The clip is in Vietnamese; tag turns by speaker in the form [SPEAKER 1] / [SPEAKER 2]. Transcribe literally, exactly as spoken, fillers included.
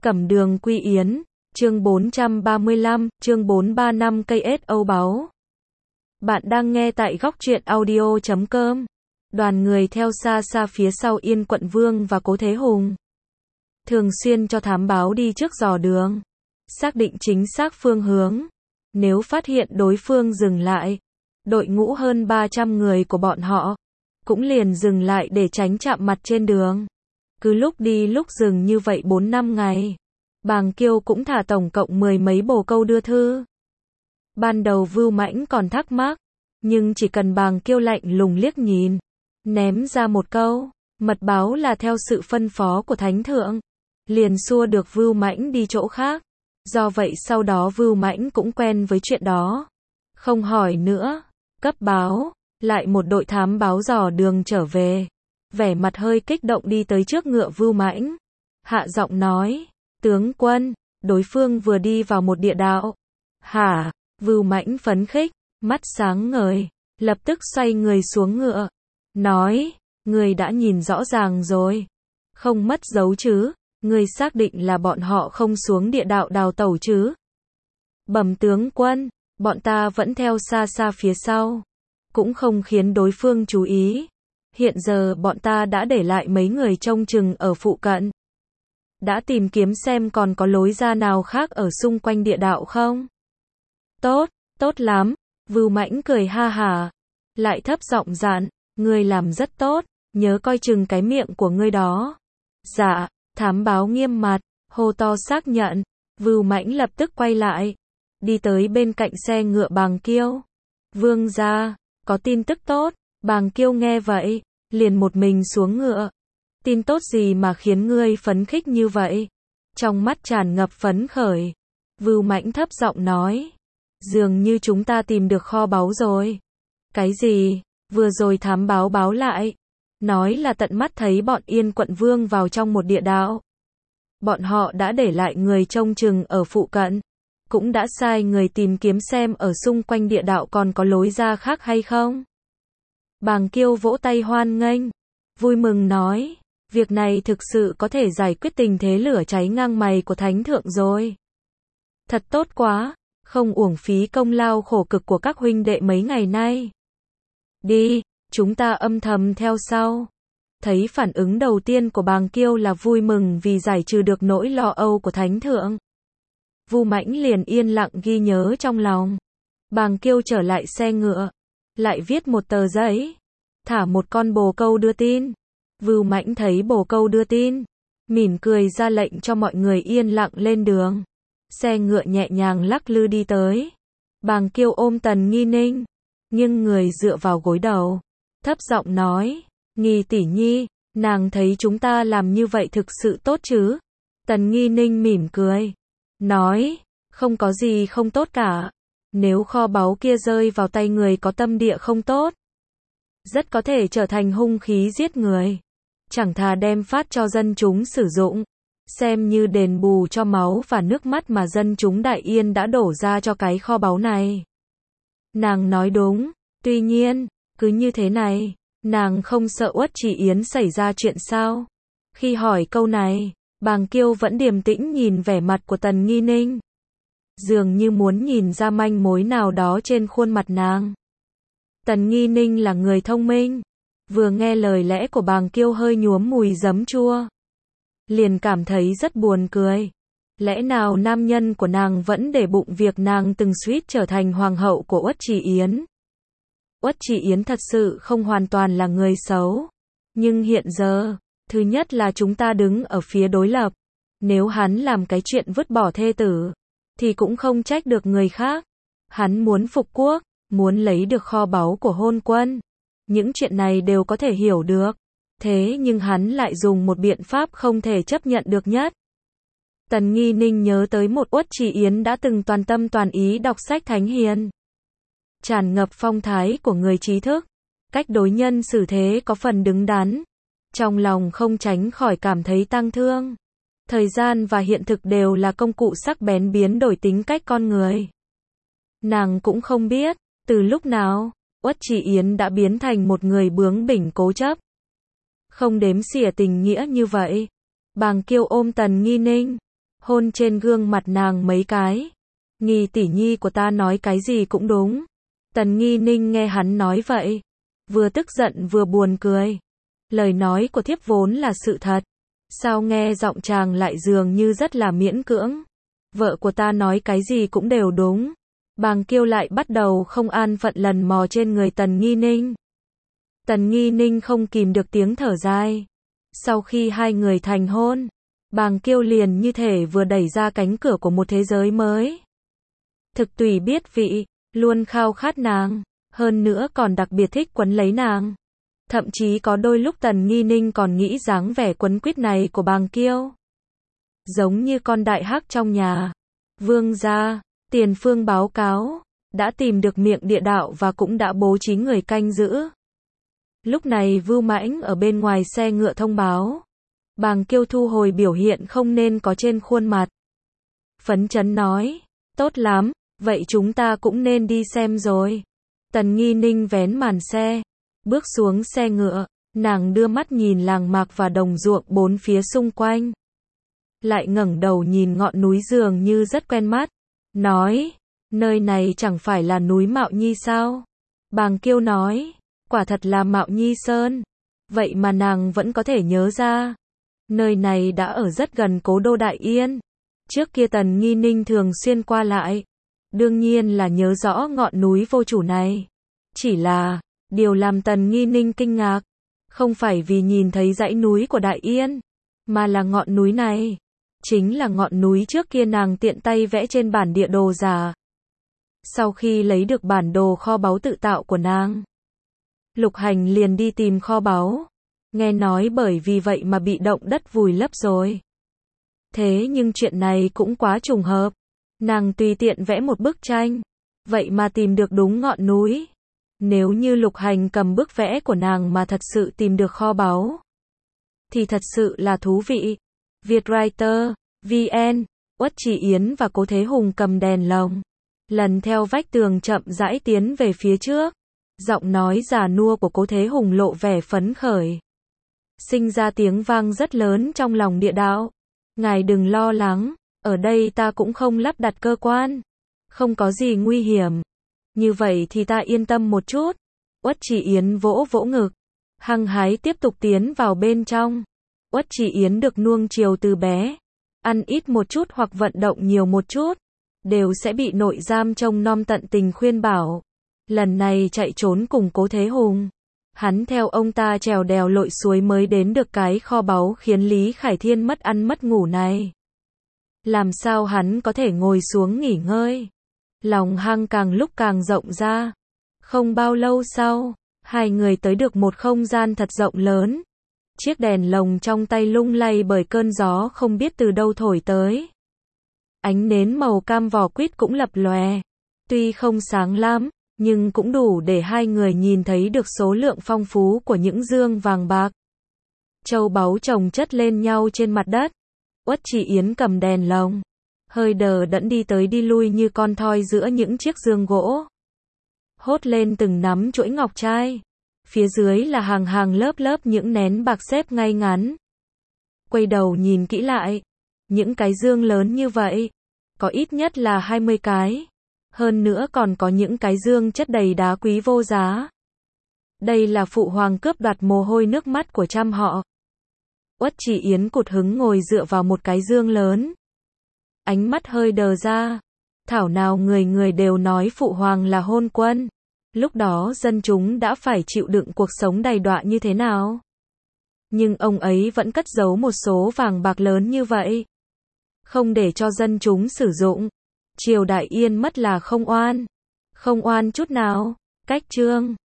[SPEAKER 1] Cẩm đường quy yến, chương bốn trăm ba mươi lăm, chương bốn trăm ba mươi lăm cây ét âu báu. Bạn đang nghe tại góc truyện audio chấm com. Đoàn người theo xa xa phía sau Yên Quận Vương và Cố Thế Hùng. Thường xuyên cho thám báo đi trước dò đường. Xác định chính xác phương hướng. Nếu phát hiện đối phương dừng lại, đội ngũ hơn ba trăm người của bọn họ cũng liền dừng lại để tránh chạm mặt trên đường. Cứ lúc đi lúc dừng như vậy bốn năm ngày. Bàng Kiêu cũng thả tổng cộng mười mấy bồ câu đưa thư. Ban đầu Vưu Mãnh còn thắc mắc, nhưng chỉ cần Bàng Kiêu lạnh lùng liếc nhìn, ném ra một câu, mật báo là theo sự phân phó của Thánh Thượng, liền xua được Vưu Mãnh đi chỗ khác. Do vậy sau đó Vưu Mãnh cũng quen với chuyện đó. Không hỏi nữa, cấp báo, lại một đội thám báo dò đường trở về. Vẻ mặt hơi kích động đi tới trước ngựa Vưu Mãnh. Hạ giọng nói, tướng quân, đối phương vừa đi vào một địa đạo. Hả? Vưu Mãnh phấn khích, mắt sáng ngời, lập tức xoay người xuống ngựa. Nói, người đã nhìn rõ ràng rồi. Không mất dấu chứ, người xác định là bọn họ không xuống địa đạo đào tẩu chứ. Bẩm tướng quân, bọn ta vẫn theo xa xa phía sau. Cũng không khiến đối phương chú ý. Hiện giờ bọn ta đã để lại mấy người trông chừng ở phụ cận. Đã tìm kiếm xem còn có lối ra nào khác ở xung quanh địa đạo không? Tốt, tốt lắm. Vưu Mãnh cười ha hả. Lại thấp giọng dặn, ngươi làm rất tốt, nhớ coi chừng cái miệng của ngươi đó. Dạ, thám báo nghiêm mặt, hô to xác nhận. Vưu Mãnh lập tức quay lại, đi tới bên cạnh xe ngựa Bàng Kiêu. Vương gia, có tin tức tốt. Bàng Kiêu nghe vậy, liền một mình xuống ngựa. Tin tốt gì mà khiến ngươi phấn khích như vậy? Trong mắt tràn ngập phấn khởi. Vưu Mãnh thấp giọng nói, dường như chúng ta tìm được kho báu rồi. Cái gì? Vừa rồi thám báo báo lại, nói là tận mắt thấy bọn Yên Quận Vương vào trong một địa đạo. Bọn họ đã để lại người trông chừng ở phụ cận, cũng đã sai người tìm kiếm xem ở xung quanh địa đạo còn có lối ra khác hay không. Bàng Kiêu vỗ tay hoan nghênh, vui mừng nói, việc này thực sự có thể giải quyết tình thế lửa cháy ngang mày của Thánh Thượng rồi. Thật tốt quá, không uổng phí công lao khổ cực của các huynh đệ mấy ngày nay. Đi, chúng ta âm thầm theo sau. Thấy phản ứng đầu tiên của Bàng Kiêu là vui mừng vì giải trừ được nỗi lo âu của Thánh Thượng. Vưu Mãnh liền yên lặng ghi nhớ trong lòng. Bàng Kiêu trở lại xe ngựa, lại viết một tờ giấy, thả một con bồ câu đưa tin. Vưu Mãnh thấy bồ câu đưa tin, mỉm cười ra lệnh cho mọi người yên lặng lên đường. Xe ngựa nhẹ nhàng lắc lư đi tới. Bàng Kiêu ôm Tần Nghi Ninh, nhưng người dựa vào gối đầu, thấp giọng nói, Nghi tỷ nhi, nàng thấy chúng ta làm như vậy thực sự tốt chứ? Tần Nghi Ninh mỉm cười, nói, không có gì không tốt cả. Nếu kho báu kia rơi vào tay người có tâm địa không tốt, rất có thể trở thành hung khí giết người. Chẳng thà đem phát cho dân chúng sử dụng, xem như đền bù cho máu và nước mắt mà dân chúng Đại Yên đã đổ ra cho cái kho báu này. Nàng nói đúng, tuy nhiên, cứ như thế này, nàng không sợ Uất Chỉ Yến xảy ra chuyện sao? Khi hỏi câu này, Bàng Kiêu vẫn điềm tĩnh nhìn vẻ mặt của Tần Nghi Ninh, dường như muốn nhìn ra manh mối nào đó trên khuôn mặt nàng. Tần Nghi Ninh là người thông minh, vừa nghe lời lẽ của Bàng Kiêu hơi nhuốm mùi giấm chua, liền cảm thấy rất buồn cười. Lẽ nào nam nhân của nàng vẫn để bụng việc nàng từng suýt trở thành hoàng hậu của Uất Chỉ Yến? Uất Chỉ Yến thật sự không hoàn toàn là người xấu, nhưng hiện giờ, thứ nhất là chúng ta đứng ở phía đối lập. Nếu hắn làm cái chuyện vứt bỏ thê tử, thì cũng không trách được người khác. Hắn muốn phục quốc, muốn lấy được kho báu của hôn quân. Những chuyện này đều có thể hiểu được. Thế nhưng hắn lại dùng một biện pháp không thể chấp nhận được nhất. Tần Nghi Ninh nhớ tới một Uất Chỉ Yến đã từng toàn tâm toàn ý đọc sách thánh hiền, tràn ngập phong thái của người trí thức, cách đối nhân xử thế có phần đứng đắn. Trong lòng không tránh khỏi cảm thấy tang thương. Thời gian và hiện thực đều là công cụ sắc bén biến đổi tính cách con người. Nàng cũng không biết, từ lúc nào, Uất Chỉ Yến đã biến thành một người bướng bỉnh cố chấp, không đếm xỉa tình nghĩa như vậy. Bàng Kiêu ôm Tần Nghi Ninh, hôn trên gương mặt nàng mấy cái. Nghi tỷ nhi của ta nói cái gì cũng đúng. Tần Nghi Ninh nghe hắn nói vậy, vừa tức giận vừa buồn cười. Lời nói của thiếp vốn là sự thật, sao nghe giọng chàng lại dường như rất là miễn cưỡng. Vợ của ta nói cái gì cũng đều đúng. Bàng Kiêu lại bắt đầu không an phận lần mò trên người Tần Nghi Ninh. Tần Nghi Ninh không kìm được tiếng thở dài. Sau khi hai người thành hôn, Bàng Kiêu liền như thể vừa đẩy ra cánh cửa của một thế giới mới. Thực tùy biết vị, luôn khao khát nàng, hơn nữa còn đặc biệt thích quấn lấy nàng. Thậm chí có đôi lúc Tần Nghi Ninh còn nghĩ dáng vẻ quấn quýt này của Bàng Kiêu giống như con đại hắc trong nhà. Vương gia, Tiền Phương báo cáo, đã tìm được miệng địa đạo và cũng đã bố trí người canh giữ. Lúc này Vưu Mãnh ở bên ngoài xe ngựa thông báo. Bàng Kiêu thu hồi biểu hiện không nên có trên khuôn mặt. Phấn chấn nói, tốt lắm, vậy chúng ta cũng nên đi xem rồi. Tần Nghi Ninh vén màn xe, bước xuống xe ngựa, nàng đưa mắt nhìn làng mạc và đồng ruộng bốn phía xung quanh. Lại ngẩng đầu nhìn ngọn núi dường như rất quen mắt, nói, nơi này chẳng phải là núi Mạo Nhi sao? Bàng Kiêu nói, quả thật là Mạo Nhi Sơn. Vậy mà nàng vẫn có thể nhớ ra. Nơi này đã ở rất gần cố đô Đại Yên. Trước kia Tần Nghi Ninh thường xuyên qua lại. Đương nhiên là nhớ rõ ngọn núi vô chủ này. Chỉ là, điều làm Tần Nghi Ninh kinh ngạc, không phải vì nhìn thấy dãy núi của Đại Yên, mà là ngọn núi này. Chính là ngọn núi trước kia nàng tiện tay vẽ trên bản địa đồ giả. Sau khi lấy được bản đồ kho báu tự tạo của nàng, Lục Hành liền đi tìm kho báu. Nghe nói bởi vì vậy mà bị động đất vùi lấp rồi. Thế nhưng chuyện này cũng quá trùng hợp. Nàng tùy tiện vẽ một bức tranh, vậy mà tìm được đúng ngọn núi. Nếu như Lục Hành cầm bức vẽ của nàng mà thật sự tìm được kho báu, thì thật sự là thú vị. Vietwriter, vê en, Uất Chỉ Yến và Cố Thế Hùng cầm đèn lồng, lần theo vách tường chậm rãi tiến về phía trước. Giọng nói già nua của Cố Thế Hùng lộ vẻ phấn khởi, sinh ra tiếng vang rất lớn trong lòng địa đạo. Ngài đừng lo lắng, ở đây ta cũng không lắp đặt cơ quan, không có gì nguy hiểm. Như vậy thì ta yên tâm một chút. Uất Chỉ Yến vỗ vỗ ngực, hăng hái tiếp tục tiến vào bên trong. Uất Chỉ Yến được nuông chiều từ bé, ăn ít một chút hoặc vận động nhiều một chút, đều sẽ bị nội giam trông nom tận tình khuyên bảo. Lần này chạy trốn cùng Cố Thế Hùng, hắn theo ông ta trèo đèo lội suối mới đến được cái kho báu khiến Lý Khải Thiên mất ăn mất ngủ này. Làm sao hắn có thể ngồi xuống nghỉ ngơi? Lòng hang càng lúc càng rộng ra. Không bao lâu sau, hai người tới được một không gian thật rộng lớn. Chiếc đèn lồng trong tay lung lay bởi cơn gió không biết từ đâu thổi tới. Ánh nến màu cam vỏ quýt cũng lập lòe. Tuy không sáng lắm, nhưng cũng đủ để hai người nhìn thấy được số lượng phong phú của những dương vàng bạc. Châu báu chồng chất lên nhau trên mặt đất. Uất Chỉ Yến cầm đèn lồng, hơi đờ đẫn đi tới đi lui như con thoi giữa những chiếc dương gỗ. Hốt lên từng nắm chuỗi ngọc trai. Phía dưới là hàng hàng lớp lớp những nén bạc xếp ngay ngắn. Quay đầu nhìn kỹ lại, những cái dương lớn như vậy, có ít nhất là hai mươi cái. Hơn nữa còn có những cái dương chất đầy đá quý vô giá. Đây là phụ hoàng cướp đoạt mồ hôi nước mắt của trăm họ. Uất Chỉ Yến cụt hứng ngồi dựa vào một cái dương lớn. Ánh mắt hơi đờ ra. Thảo nào người người đều nói phụ hoàng là hôn quân. Lúc đó dân chúng đã phải chịu đựng cuộc sống đầy đọa như thế nào. Nhưng ông ấy vẫn cất giấu một số vàng bạc lớn như vậy, không để cho dân chúng sử dụng. Triều Đại Yên mất là không oan. Không oan chút nào. Cách chương